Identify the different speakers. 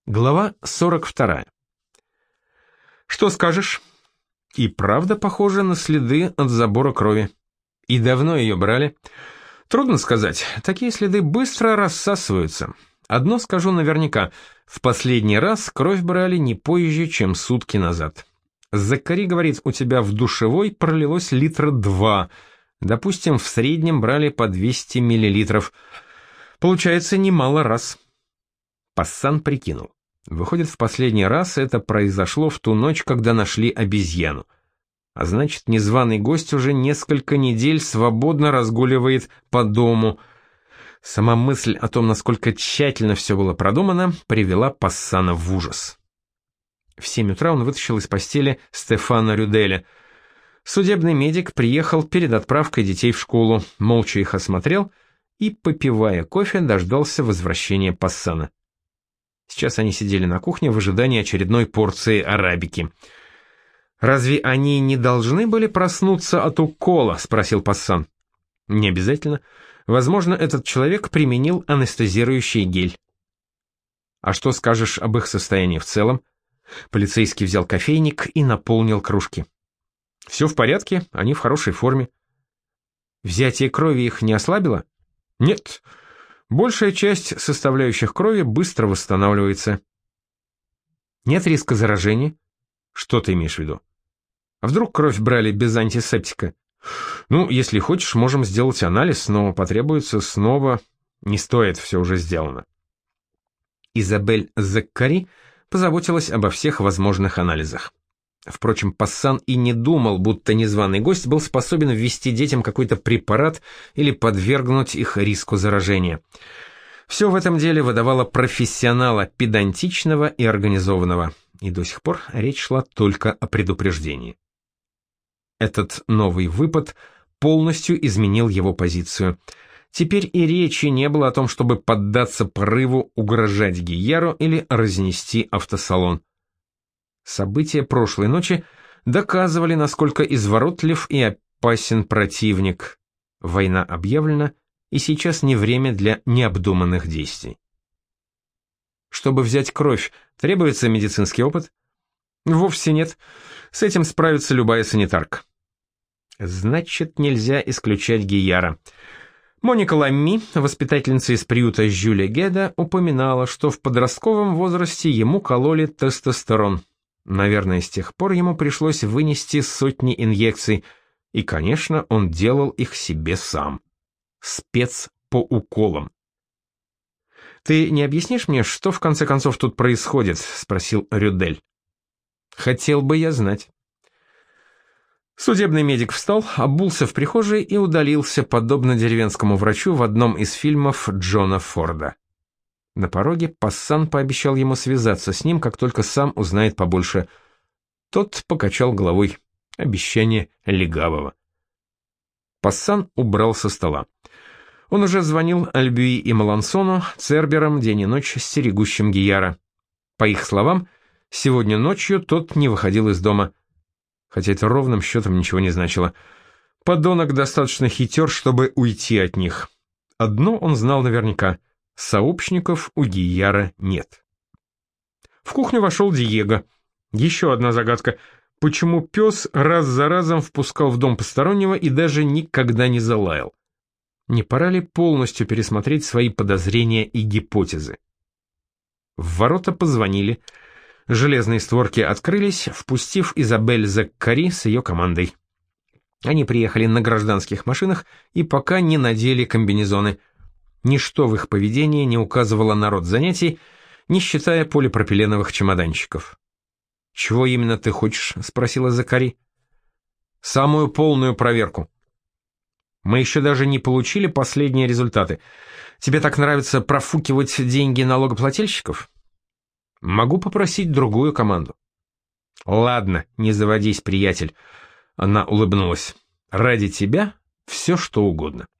Speaker 1: Глава 42. Что скажешь? И правда похоже на следы от забора крови. И давно ее брали? Трудно сказать. Такие следы быстро рассасываются. Одно скажу наверняка. В последний раз кровь брали не позже, чем сутки назад. Закари говорит, у тебя в душевой пролилось 2 литра. Допустим, в среднем брали по 200 миллилитров. Получается, немало раз. Пассан прикинул. Выходит, в последний раз это произошло в ту ночь, когда нашли обезьяну. А значит, незваный гость уже несколько недель свободно разгуливает по дому. Сама мысль о том, насколько тщательно все было продумано, привела Пассана в ужас. В 7 утра он вытащил из постели Стефана Рюделя. Судебный медик приехал перед отправкой детей в школу, молча их осмотрел и, попивая кофе, дождался возвращения Пассана. Сейчас они сидели на кухне в ожидании очередной порции арабики. «Разве они не должны были проснуться от укола?» — спросил Пассан. «Не обязательно. Возможно, этот человек применил анестезирующий гель». «А что скажешь об их состоянии в целом?» Полицейский взял кофейник и наполнил кружки. «Все в порядке, они в хорошей форме». «Взятие крови их не ослабило?» «Нет. Большая часть составляющих крови быстро восстанавливается». «Нет риска заражения?» «Что ты имеешь в виду?» «А вдруг кровь брали без антисептика?» «Ну, если хочешь, можем сделать анализ, но потребуется снова...» «Не стоит, все уже сделано». Изабель Заккари позаботилась обо всех возможных анализах. Впрочем, Пассан и не думал, будто незваный гость был способен ввести детям какой-то препарат или подвергнуть их риску заражения. Все в этом деле выдавало профессионала, педантичного и организованного, и до сих пор речь шла только о предупреждении. Этот новый выпад полностью изменил его позицию. Теперь и речи не было о том, чтобы поддаться порыву угрожать Гияру или разнести автосалон. События прошлой ночи доказывали, насколько изворотлив и опасен противник. Война объявлена, и сейчас не время для необдуманных действий. Чтобы взять кровь, требуется медицинский опыт? Вовсе нет. С этим справится любая санитарка. Значит, нельзя исключать Гияра. Моника Ламми, воспитательница из приюта Жюля Геда, упоминала, что в подростковом возрасте ему кололи тестостерон. Наверное, с тех пор ему пришлось вынести сотни инъекций, и, конечно, он делал их себе сам. Спец по уколам. «Ты не объяснишь мне, что в конце концов тут происходит?» — спросил Рюдель. «Хотел бы я знать». Судебный медик встал, обулся в прихожей и удалился, подобно деревенскому врачу в одном из фильмов Джона Форда. На пороге Пассан пообещал ему связаться с ним, как только сам узнает побольше. Тот покачал головой. Обещание легавого. Пассан убрал со стола. Он уже звонил Альбюи и Малансону, церберам день и ночь стерегущим Гияра. По их словам, сегодня ночью тот не выходил из дома. Хотя это ровным счетом ничего не значило. Подонок достаточно хитер, чтобы уйти от них. Одно он знал наверняка. Сообщников у Гияра нет. В кухню вошел Диего. Еще одна загадка. Почему пес раз за разом впускал в дом постороннего и даже никогда не залаял? Не пора ли полностью пересмотреть свои подозрения и гипотезы? В ворота позвонили. Железные створки открылись, впустив Изабель Заккари с ее командой. Они приехали на гражданских машинах и пока не надели комбинезоны. Ничто в их поведении не указывало на род занятий, не считая полипропиленовых чемоданчиков. «Чего именно ты хочешь?» — спросила Закари. «Самую полную проверку». «Мы еще даже не получили последние результаты. Тебе так нравится профукивать деньги налогоплательщиков?» «Могу попросить другую команду». «Ладно, не заводись, приятель». Она улыбнулась. «Ради тебя все что угодно».